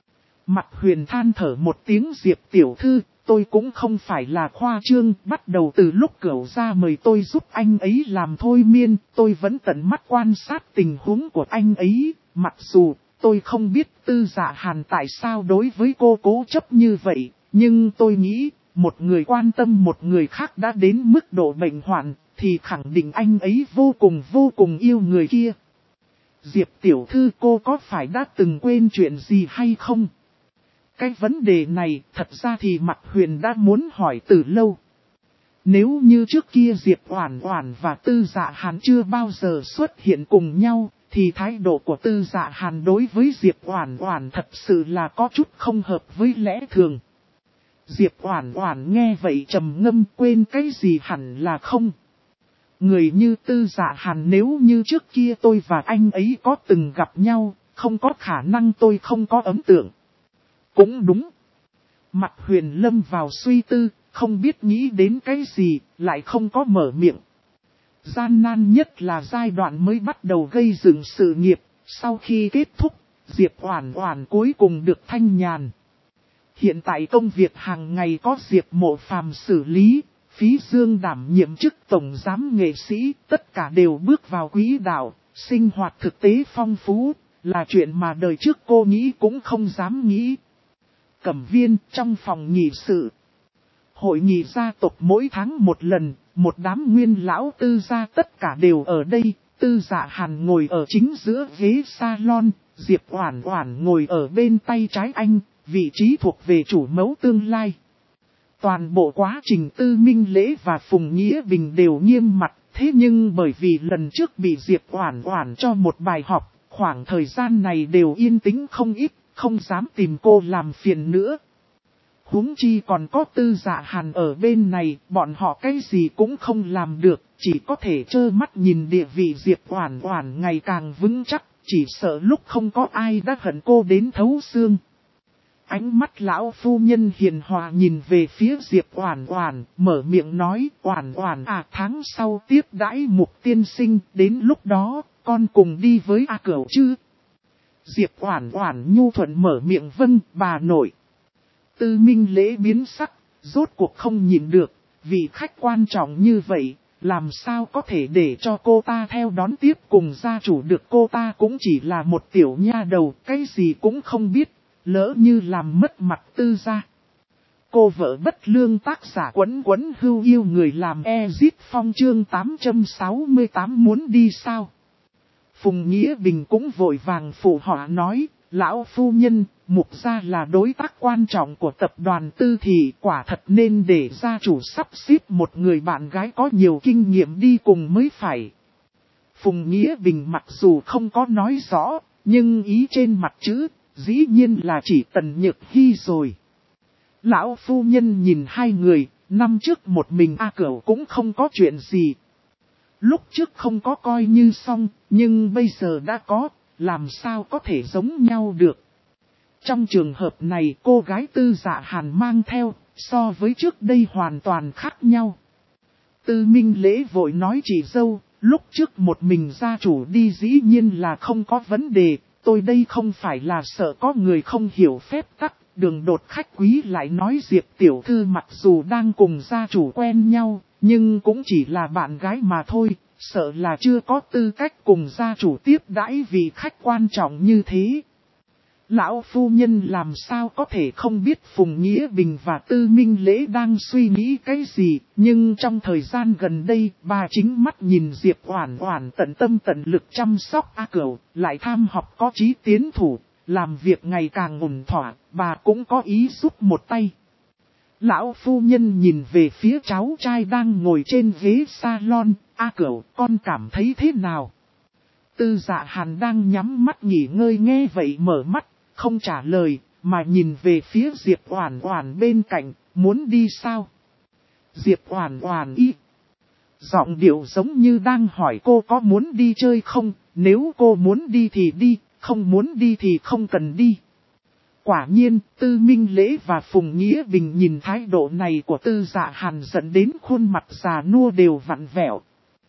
Mặt Huyền than thở một tiếng. Diệp tiểu thư, tôi cũng không phải là khoa trương, bắt đầu từ lúc Cửu gia mời tôi giúp anh ấy làm thôi miên, tôi vẫn tận mắt quan sát tình huống của anh ấy, mặc dù tôi không biết Tư Dạ Hàn tại sao đối với cô cố chấp như vậy, nhưng tôi nghĩ, một người quan tâm một người khác đã đến mức độ bệnh hoạn, thì khẳng định anh ấy vô cùng yêu người kia. Diệp tiểu thư, cô có phải đã từng quên chuyện gì hay không? Cái vấn đề này thật ra thì Mặt Huyền đã muốn hỏi từ lâu. Nếu như trước kia Diệp Oản Oản và Tư Dạ Hàn chưa bao giờ xuất hiện cùng nhau, thì thái độ của Tư Dạ Hàn đối với Diệp Oản Oản thật sự là có chút không hợp với lẽ thường. Diệp Oản Oản nghe vậy trầm ngâm, quên cái gì hẳn là không. Người như Tư Dạ Hàn, nếu như trước kia tôi và anh ấy có từng gặp nhau, không có khả năng tôi không có ấn tượng. Cũng đúng. Mặt Huyền lâm vào suy tư, không biết nghĩ đến cái gì, lại không có mở miệng. Gian nan nhất là giai đoạn mới bắt đầu gây dựng sự nghiệp, sau khi kết thúc, Diệp Oản Oản cuối cùng được thanh nhàn. Hiện tại công việc hàng ngày có Diệp Mộ Phàm xử lý, Phí Dương đảm nhiệm chức tổng giám nghệ sĩ, tất cả đều bước vào quỹ đạo, sinh hoạt thực tế phong phú, là chuyện mà đời trước cô nghĩ cũng không dám nghĩ. Cẩm Viên, trong phòng nghị sự. Hội nghị gia tộc mỗi tháng một lần, một đám nguyên lão Tư gia tất cả đều ở đây. Tư Dạ Hàn ngồi ở chính giữa ghế salon, Diệp Oản Oản ngồi ở bên tay trái anh, vị trí thuộc về chủ mẫu tương lai. Toàn bộ quá trình Tư Minh Lễ và Phùng Nghĩa Bình đều nghiêm mặt, thế nhưng bởi vì lần trước bị Diệp Oản Oản cho một bài học, khoảng thời gian này đều yên tĩnh không ít, không dám tìm cô làm phiền nữa. Huống chi còn có Tư Dạ Hàn ở bên này, bọn họ cái gì cũng không làm được, chỉ có thể trơ mắt nhìn địa vị Diệp Oản Oản ngày càng vững chắc, chỉ sợ lúc không có ai đã hận cô đến thấu xương. Ánh mắt lão phu nhân hiền hòa nhìn về phía Diệp Oản Oản, mở miệng nói, Oản Oản à, tháng sau tiếp đãi Mục tiên sinh, đến lúc đó, con cùng đi với A Cửu chứ? Diệp Oản Oản nhu thuận mở miệng, vâng, bà nội. Tư Minh Lễ biến sắc, rốt cuộc không nhịn được, vị khách quan trọng như vậy, làm sao có thể để cho cô ta theo đón tiếp cùng gia chủ được, cô ta cũng chỉ là một tiểu nha đầu, cái gì cũng không biết, lỡ như làm mất mặt Tư gia. Cô vợ bất lương, tác giả Quấn Quấn Hưu yêu người làm Ezit Phong chương 868 muốn đi sao? Phùng Nghĩa Bình cũng vội vàng phụ họa nói, lão phu nhân, Mục gia là đối tác quan trọng của tập đoàn Tư thị, quả thật nên để gia chủ sắp xếp một người bạn gái có nhiều kinh nghiệm đi cùng mới phải. Phùng Nghĩa Bình mặc dù không có nói rõ, nhưng ý trên mặt chữ, dĩ nhiên là chỉ Tần Nhược Hy rồi. Lão phu nhân nhìn hai người, năm trước một mình A Cửu cũng không có chuyện gì. Lúc trước không có coi như xong, nhưng bây giờ đã có, làm sao có thể giống nhau được. Trong trường hợp này cô gái Tư Dạ Hàn mang theo, so với trước đây hoàn toàn khác nhau. Tư Minh Lễ vội nói, chị dâu, lúc trước một mình gia chủ đi dĩ nhiên là không có vấn đề, tôi đây không phải là sợ có người không hiểu phép tắc, đường đột khách quý lại nói Diệp tiểu thư mặc dù đang cùng gia chủ quen nhau, nhưng cũng chỉ là bạn gái mà thôi, sợ là chưa có tư cách cùng gia chủ tiếp đãi vị khách quan trọng như thế. Lão phu nhân làm sao có thể không biết Phùng Nghĩa Bình và Tư Minh Lễ đang suy nghĩ cái gì, nhưng trong thời gian gần đây, bà chính mắt nhìn Diệp Oản Oản tận tâm tận lực chăm sóc A Cửu, lại tham học có chí tiến thủ, làm việc ngày càng ổn thỏa, bà cũng có ý giúp một tay. Lão phu nhân nhìn về phía cháu trai đang ngồi trên ghế salon, A Cửu, con cảm thấy thế nào? Tư Dạ Hàn đang nhắm mắt nghỉ ngơi nghe vậy mở mắt, không trả lời, mà nhìn về phía Diệp Oản Oản bên cạnh, muốn đi sao? Diệp Oản Oản ý. Giọng điệu giống như đang hỏi cô có muốn đi chơi không, nếu cô muốn đi thì đi, không muốn đi thì không cần đi. Quả nhiên, Tư Minh Lễ và Phùng Nghĩa Bình nhìn thái độ này của Tư Dạ Hàn dẫn đến khuôn mặt già nua đều vặn vẹo.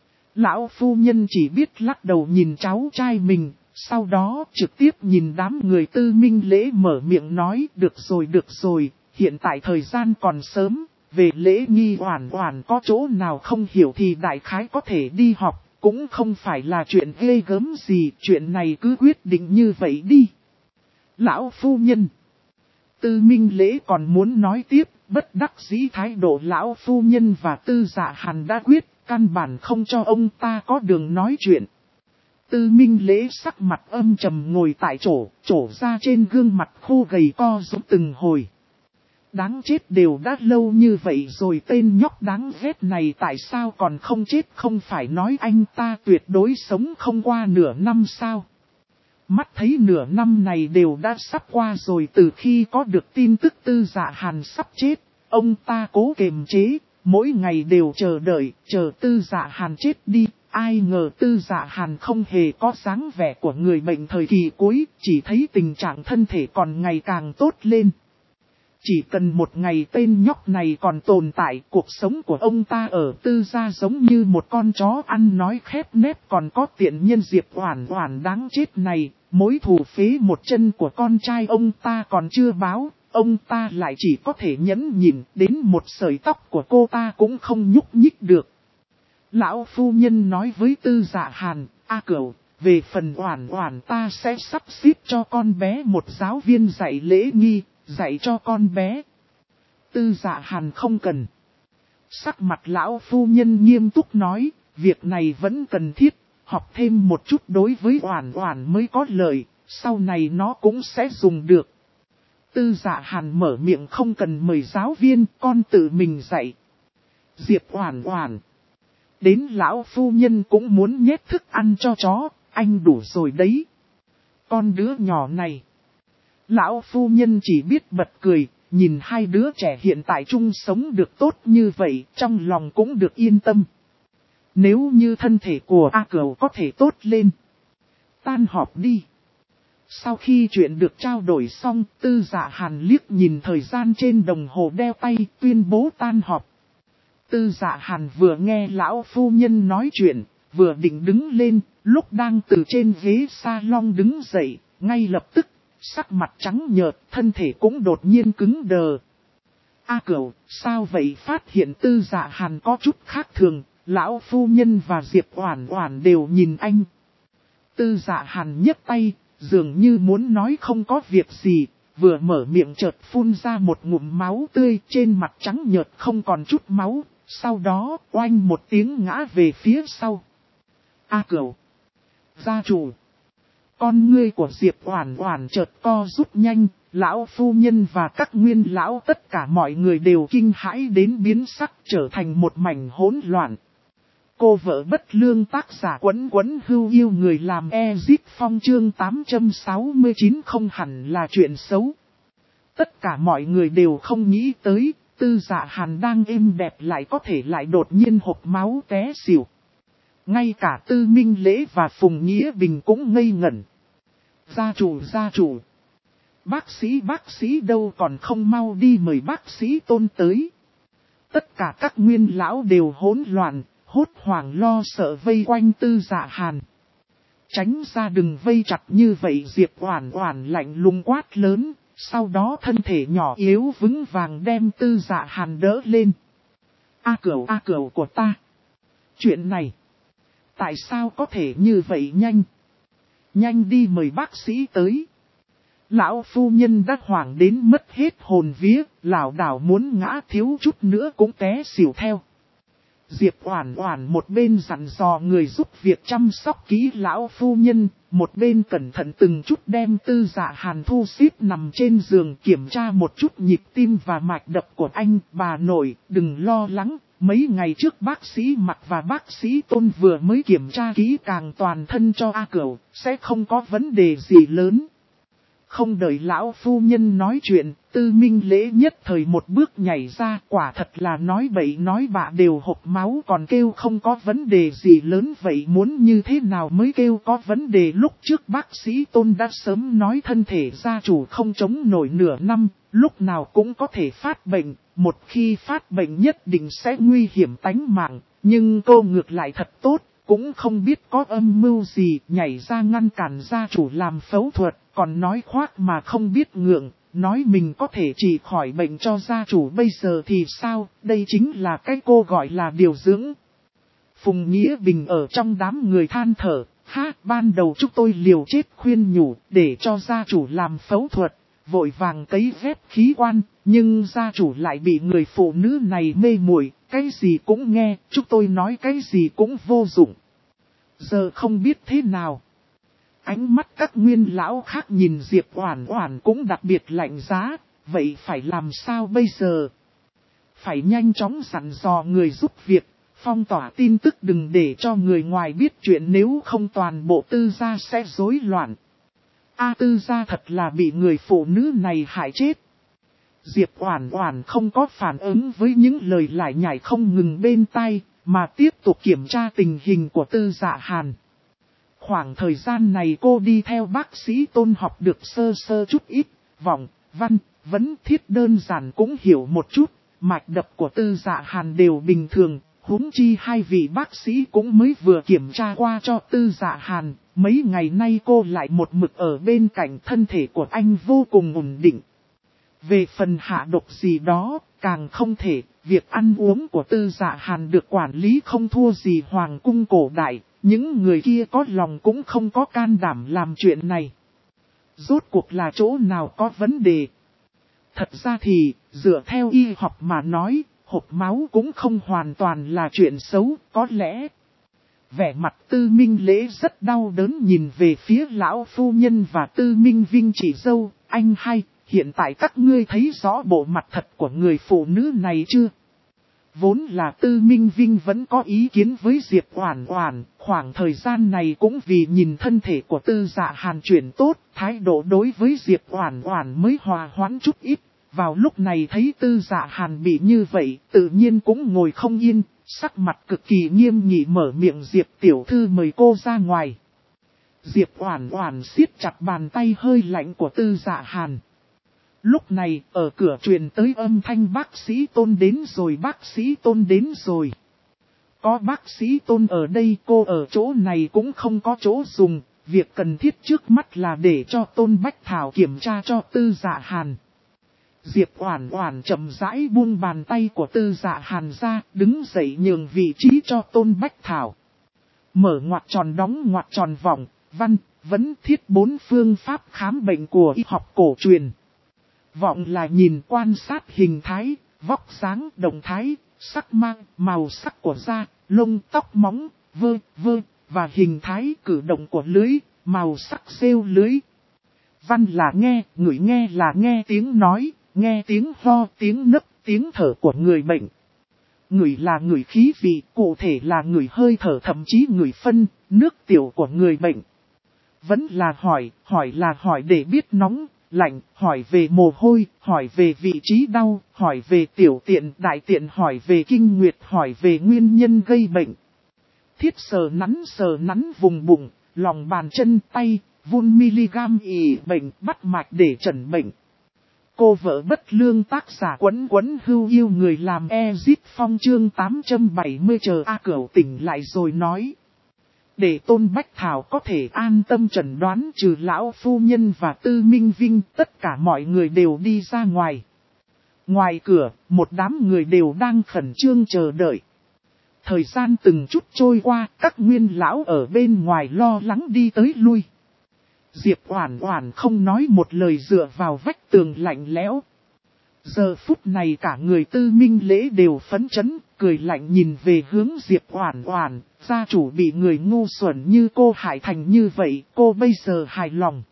Lão phu nhân chỉ biết lắc đầu nhìn cháu trai mình, sau đó trực tiếp nhìn đám người Tư Minh Lễ mở miệng nói được rồi, hiện tại thời gian còn sớm, về lễ nghi oản oản có chỗ nào không hiểu thì đại khái có thể đi học, cũng không phải là chuyện ghê gớm gì, chuyện này cứ quyết định như vậy đi. Lão phu nhân, Tư Minh Lễ còn muốn nói tiếp, bất đắc dĩ thái độ lão phu nhân và Tư Dạ Hàn đã quyết, căn bản không cho ông ta có đường nói chuyện. Tư Minh Lễ sắc mặt âm trầm ngồi tại trổ ra trên gương mặt khô gầy co rúm từng hồi. Đáng chết đều đã lâu như vậy rồi, tên nhóc đáng ghét này tại sao còn không chết, không phải nói anh ta tuyệt đối sống không qua nửa năm sao? Mắt thấy nửa năm này đều đã sắp qua rồi, từ khi có được tin tức Tư Dạ Hàn sắp chết, ông ta cố kiềm chế, mỗi ngày đều chờ đợi, chờ Tư Dạ Hàn chết đi. Ai ngờ Tư Dạ Hàn không hề có dáng vẻ của người bệnh thời kỳ cuối, chỉ thấy tình trạng thân thể còn ngày càng tốt lên. Chỉ cần một ngày tên nhóc này còn tồn tại, cuộc sống của ông ta ở Tư gia giống như một con chó ăn nói khép nép, còn có tiện nhân Diệp Oản Oản đáng chết này, mối thù phế một chân của con trai ông ta còn chưa báo, ông ta lại chỉ có thể nhẫn nhịn, đến một sợi tóc của cô ta cũng không nhúc nhích được. Lão phu nhân nói với Tư Dạ Hàn, A Cửu, về phần Oản Oản ta sẽ sắp xếp cho con bé một giáo viên dạy lễ nghi, dạy cho con bé. Tư Dạ Hàn không cần. Sắc mặt lão phu nhân nghiêm túc nói, việc này vẫn cần thiết, học thêm một chút đối với Oản Oản mới có lợi, sau này nó cũng sẽ dùng được. Tư Dạ Hàn mở miệng, không cần mời giáo viên, con tự mình dạy. Diệp Oản Oản. Đến lão phu nhân cũng muốn nhét thức ăn cho chó, anh đủ rồi đấy. Con đứa nhỏ này. Lão phu nhân chỉ biết bật cười, nhìn hai đứa trẻ hiện tại chung sống được tốt như vậy, trong lòng cũng được yên tâm. Nếu như thân thể của A Cửu có thể tốt lên. Tan họp đi. Sau khi chuyện được trao đổi xong, Tư Dạ Hàn liếc nhìn thời gian trên đồng hồ đeo tay, tuyên bố tan họp. Tư Dạ Hàn vừa nghe lão phu nhân nói chuyện, vừa định đứng lên, lúc đang từ trên ghế salon đứng dậy, ngay lập tức, sắc mặt trắng nhợt, thân thể cũng đột nhiên cứng đờ. A Cửu, sao vậy? Phát hiện Tư Dạ Hàn có chút khác thường, lão phu nhân và Diệp Oản Oản đều nhìn anh. Tư Dạ Hàn nhấc tay, dường như muốn nói không có việc gì, vừa mở miệng chợt phun ra một ngụm máu tươi, trên mặt trắng nhợt không còn chút máu, sau đó oanh một tiếng ngã về phía sau. A Cửu, gia chủ. Con ngươi của Diệp Oản Oản chợt co rút nhanh, lão phu nhân và các nguyên lão tất cả mọi người đều kinh hãi đến biến sắc, trở thành một mảnh hỗn loạn. Cô vợ bất lương, tác giả Quấn Quấn Hưu yêu người làm Ezip Phong, chương 869 không hẳn là chuyện xấu. Tất cả mọi người đều không nghĩ tới, Tư Dạ Hàn đang êm đẹp lại có thể lại đột nhiên hộc máu té xỉu. Ngay cả Tư Minh Lễ và Phùng Nghĩa Bình cũng ngây ngẩn. Gia chủ. Bác sĩ đâu, còn không mau đi mời bác sĩ Tôn tới. Tất cả các nguyên lão đều hỗn loạn, hốt hoảng lo sợ vây quanh Tư Dạ Hàn. Tránh ra, đừng vây chặt như vậy. Diệp Oản Oản lạnh lùng quát lớn, sau đó thân thể nhỏ yếu vững vàng đem Tư Dạ Hàn đỡ lên. A Cửu của ta. Chuyện này, tại sao có thể như vậy? Nhanh đi mời bác sĩ tới. Lão phu nhân đã hoảng đến mất hết hồn vía, lảo đảo muốn ngã, thiếu chút nữa cũng té xỉu theo. Diệp Oản Oản một bên dặn dò người giúp việc chăm sóc kỹ lão phu nhân, một bên cẩn thận từng chút đem Tư Dạ Hàn thu xếp nằm trên giường, kiểm tra một chút nhịp tim và mạch đập của anh. Bà nội, đừng lo lắng, mấy ngày trước bác sĩ Mặc và bác sĩ Tôn vừa mới kiểm tra kỹ càng toàn thân cho A Cửu, sẽ không có vấn đề gì lớn. Không đợi lão phu nhân nói chuyện, Tư Minh Lễ nhất thời một bước nhảy ra, quả thật là nói bậy nói bạ đều hộc máu, còn kêu không có vấn đề gì lớn vậy, muốn như thế nào mới kêu có vấn đề. Lúc trước bác sĩ Tôn đã sớm nói thân thể gia chủ không chống nổi nửa năm, lúc nào cũng có thể phát bệnh, một khi phát bệnh nhất định sẽ nguy hiểm tánh mạng, nhưng cô ngược lại thật tốt. Cũng không biết có âm mưu gì, nhảy ra ngăn cản gia chủ làm phẫu thuật, còn nói khoác mà không biết ngượng, nói mình có thể trị khỏi bệnh cho gia chủ. Bây giờ thì sao, đây chính là cái cô gọi là điều dưỡng. Phùng Nghĩa Bình ở trong đám người than thở, ban đầu chúng tôi liều chết khuyên nhủ để cho gia chủ làm phẫu thuật, vội vàng cấy ghép khí quan, nhưng gia chủ lại bị người phụ nữ này mê muội, cái gì cũng nghe, chúng tôi nói cái gì cũng vô dụng. Giờ không biết thế nào. Ánh mắt các nguyên lão khác nhìn Diệp Oản Oản cũng đặc biệt lạnh giá, vậy phải làm sao bây giờ? Phải nhanh chóng dặn dò người giúp việc, phong tỏa tin tức đừng để cho người ngoài biết chuyện, nếu không toàn bộ Tư gia sẽ rối loạn. Tư gia thật là bị người phụ nữ này hại chết. Diệp Oản Oản không có phản ứng với những lời lải nhải không ngừng bên tai, mà tiếp tục kiểm tra tình hình của Tư Dạ Hàn. Khoảng thời gian này cô đi theo bác sĩ Tôn học được sơ sơ chút ít, vọng, văn, vấn thiết đơn giản cũng hiểu một chút, mạch đập của Tư Dạ Hàn đều bình thường, huống chi hai vị bác sĩ cũng mới vừa kiểm tra qua cho Tư Dạ Hàn, mấy ngày nay cô lại một mực ở bên cạnh, thân thể của anh vô cùng ổn định. Về phần hạ độc gì đó, càng không thể, việc ăn uống của Tư Dạ Hàn được quản lý không thua gì hoàng cung cổ đại, những người kia có lòng cũng không có can đảm làm chuyện này. Rốt cuộc là chỗ nào có vấn đề? Thật ra thì, dựa theo y học mà nói, hộc máu cũng không hoàn toàn là chuyện xấu, có lẽ. Vẻ mặt Tư Minh Lễ rất đau đớn nhìn về phía lão phu nhân và Tư Minh Vinh chị dâu, anh hay. Hiện tại các ngươi thấy rõ bộ mặt thật của người phụ nữ này chưa? Vốn là Tư Minh Vinh vẫn có ý kiến với Diệp Oản Oản, khoảng thời gian này cũng vì nhìn thân thể của Tư Dạ Hàn chuyển tốt, thái độ đối với Diệp Oản Oản mới hòa hoãn chút ít. Vào lúc này thấy Tư Dạ Hàn bị như vậy, tự nhiên cũng ngồi không yên, sắc mặt cực kỳ nghiêm nghị mở miệng, Diệp tiểu thư mời cô ra ngoài. Diệp Oản Oản siết chặt bàn tay hơi lạnh của Tư Dạ Hàn. Lúc này, ở cửa truyền tới âm thanh bác sĩ Tôn đến rồi, bác sĩ Tôn đến rồi. Có bác sĩ Tôn ở đây, cô ở chỗ này cũng không có chỗ dùng, việc cần thiết trước mắt là để cho Tôn Bách Thảo kiểm tra cho Tư Dạ Hàn. Diệp Oản Oản chậm rãi buông bàn tay của Tư Dạ Hàn ra, đứng dậy nhường vị trí cho Tôn Bách Thảo. Mở ngoặc tròn đóng ngoặc tròn vòng, văn, vấn thiết 4 phương pháp khám bệnh của y học cổ truyền. Vọng là nhìn quan sát hình thái, vóc dáng, động thái, sắc mang, màu sắc của da, lông tóc móng, vơ, và hình thái cử động của lưới, màu sắc rêu lưới. Văn là nghe, ngửi nghe là nghe tiếng nói, nghe tiếng ho, tiếng nấc, tiếng thở của người bệnh. Ngửi là ngửi khí vị, cụ thể là ngửi hơi thở, thậm chí ngửi phân, nước tiểu của người bệnh. Vẫn là hỏi là hỏi để biết nóng, lạnh, hỏi về mồ hôi, hỏi về vị trí đau, hỏi về tiểu tiện, đại tiện, hỏi về kinh nguyệt, hỏi về nguyên nhân gây bệnh. Thiết sờ nắn vùng bụng, lòng bàn chân tay, vun miligam ỉ bệnh, bắt mạch để chẩn bệnh. Cô vợ bất lương tác giả Quấn Hưu yêu người làm Ezit Phong chương 870 chờ A Cửu tỉnh lại rồi nói. Để Tôn Bách Thảo có thể an tâm chẩn đoán, trừ lão phu nhân và Tư Minh Vinh, tất cả mọi người đều đi ra ngoài. Ngoài cửa, một đám người đều đang khẩn trương chờ đợi. Thời gian từng chút trôi qua, các nguyên lão ở bên ngoài lo lắng đi tới lui. Diệp Oản Oản không nói một lời dựa vào vách tường lạnh lẽo. Giờ phút này cả người Tư Minh Lễ đều phấn chấn, cười lạnh nhìn về hướng Diệp Oản Oản, gia chủ bị người ngu xuẩn như cô hại thành như vậy, cô bây giờ hài lòng.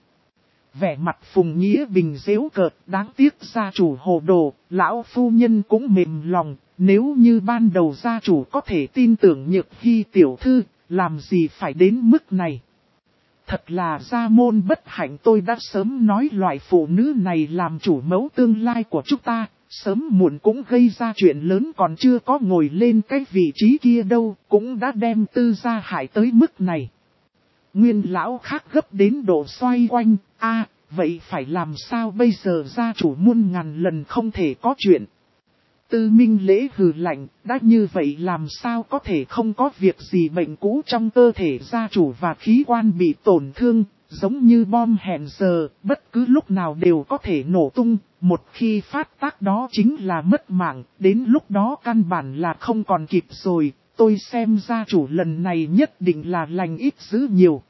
Vẻ mặt Phùng Nghĩa Bình giễu cợt, đáng tiếc gia chủ hồ đồ, lão phu nhân cũng mềm lòng, nếu như ban đầu gia chủ có thể tin tưởng Nhược Hy tiểu thư, làm gì phải đến mức này. Thật là gia môn bất hạnh, tôi đã sớm nói loại phụ nữ này làm chủ mẫu tương lai của chúng ta, sớm muộn cũng gây ra chuyện lớn, còn chưa có ngồi lên cái vị trí kia đâu, cũng đã đem Tư gia hại tới mức này. Nguyên lão khác gấp đến độ xoay quanh, vậy phải làm sao bây giờ, gia chủ muôn ngàn lần không thể có chuyện. Tư Minh Lễ hừ lạnh, đã như vậy làm sao có thể không có việc gì, bệnh cũ trong cơ thể gia chủ và khí quan bị tổn thương, giống như bom hẹn giờ, bất cứ lúc nào đều có thể nổ tung, một khi phát tác đó chính là mất mạng, đến lúc đó căn bản là không còn kịp rồi, tôi xem gia chủ lần này nhất định là lành ít dữ nhiều.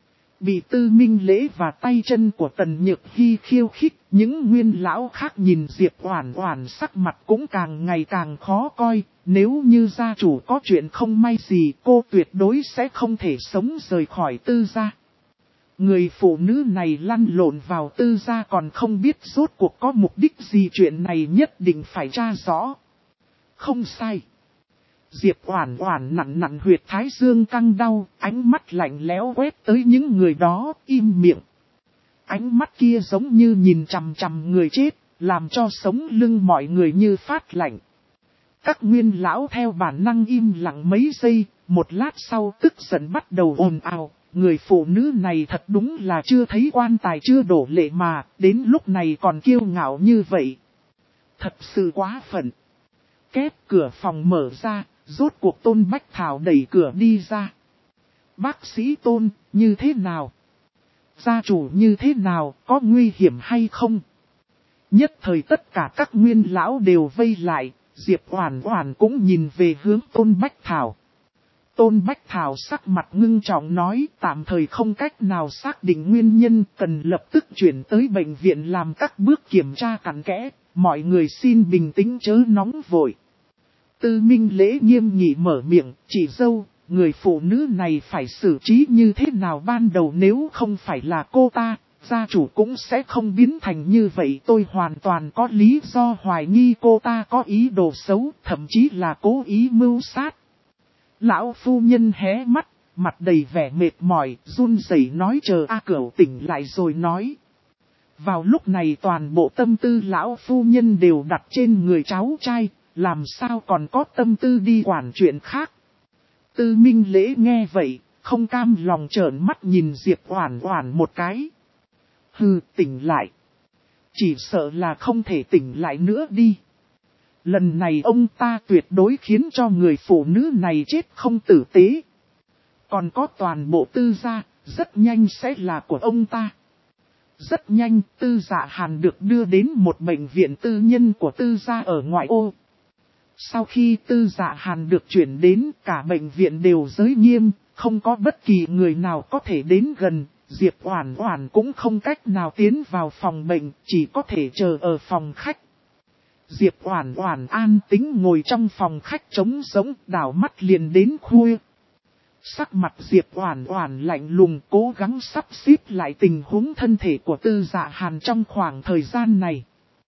Bị Tư Minh Lễ và tay chân của Tần Nhược Hy khiêu khích, những nguyên lão khác nhìn Diệp Oản Oản sắc mặt cũng càng ngày càng khó coi, nếu như gia chủ có chuyện không may gì, cô tuyệt đối sẽ không thể sống rời khỏi Tư gia. Người phụ nữ này lăn lộn vào Tư gia còn không biết rốt cuộc có mục đích gì, chuyện này nhất định phải tra rõ. Không sai. Diệp Oản Oản nặn nặn huyệt thái dương căng đau, ánh mắt lạnh lẽo quét tới những người đó, im miệng. Ánh mắt kia giống như nhìn chằm chằm người chết, làm cho sống lưng mọi người như phát lạnh. Các nguyên lão theo bản năng im lặng mấy giây, một lát sau tức giận bắt đầu ồn ào. Người phụ nữ này thật đúng là chưa thấy quan tài chưa đổ lệ mà, đến lúc này còn kiêu ngạo như vậy. Thật sự quá phận. Két, cửa phòng mở ra, rốt cuộc Tôn Bách Thảo đẩy cửa đi ra. Bác sĩ Tôn, như thế nào? Gia chủ như thế nào, có nguy hiểm hay không? Nhất thời tất cả các nguyên lão đều vây lại, Diệp Oản Oản cũng nhìn về hướng Tôn Bách Thảo. Tôn Bách Thảo sắc mặt ngưng trọng nói, tạm thời không cách nào xác định nguyên nhân, cần lập tức chuyển tới bệnh viện làm các bước kiểm tra cặn kẽ, mọi người xin bình tĩnh chớ nóng vội. Tư Minh Lễ nghiêm nghị mở miệng, chị dâu, người phụ nữ này phải xử trí như thế nào ban đầu, nếu không phải là cô ta, gia chủ cũng sẽ không biến thành như vậy. Tôi hoàn toàn có lý do hoài nghi cô ta có ý đồ xấu, thậm chí là cố ý mưu sát. Lão phu nhân hé mắt, mặt đầy vẻ mệt mỏi, run rẩy nói chờ A Cửu tỉnh lại rồi nói. Vào lúc này toàn bộ tâm tư lão phu nhân đều đặt trên người cháu trai, làm sao còn có tâm tư đi quản chuyện khác. Tư Minh Lễ nghe vậy, không cam lòng trợn mắt nhìn Diệp Oản Oản một cái. Hừ, tỉnh lại. Chỉ sợ là không thể tỉnh lại nữa đi. Lần này ông ta tuyệt đối khiến cho người phụ nữ này chết không tử tế. Còn có toàn bộ Tư gia, rất nhanh sẽ là của ông ta. Rất nhanh, Tư Dạ Hàn được đưa đến một bệnh viện tư nhân của Tư gia ở ngoại ô. Sau khi Tư Dạ Hàn được chuyển đến, cả bệnh viện đều giới nghiêm, không có bất kỳ người nào có thể đến gần. Diệp Oản Oản cũng không cách nào tiến vào phòng bệnh, chỉ có thể chờ ở phòng khách. Diệp Oản Oản an tĩnh ngồi trong phòng khách trống rỗng, đảo mắt liền đến khuya. Sắc mặt Diệp Oản Oản lạnh lùng, cố gắng sắp xếp lại tình huống thân thể của Tư Dạ Hàn trong khoảng thời gian này.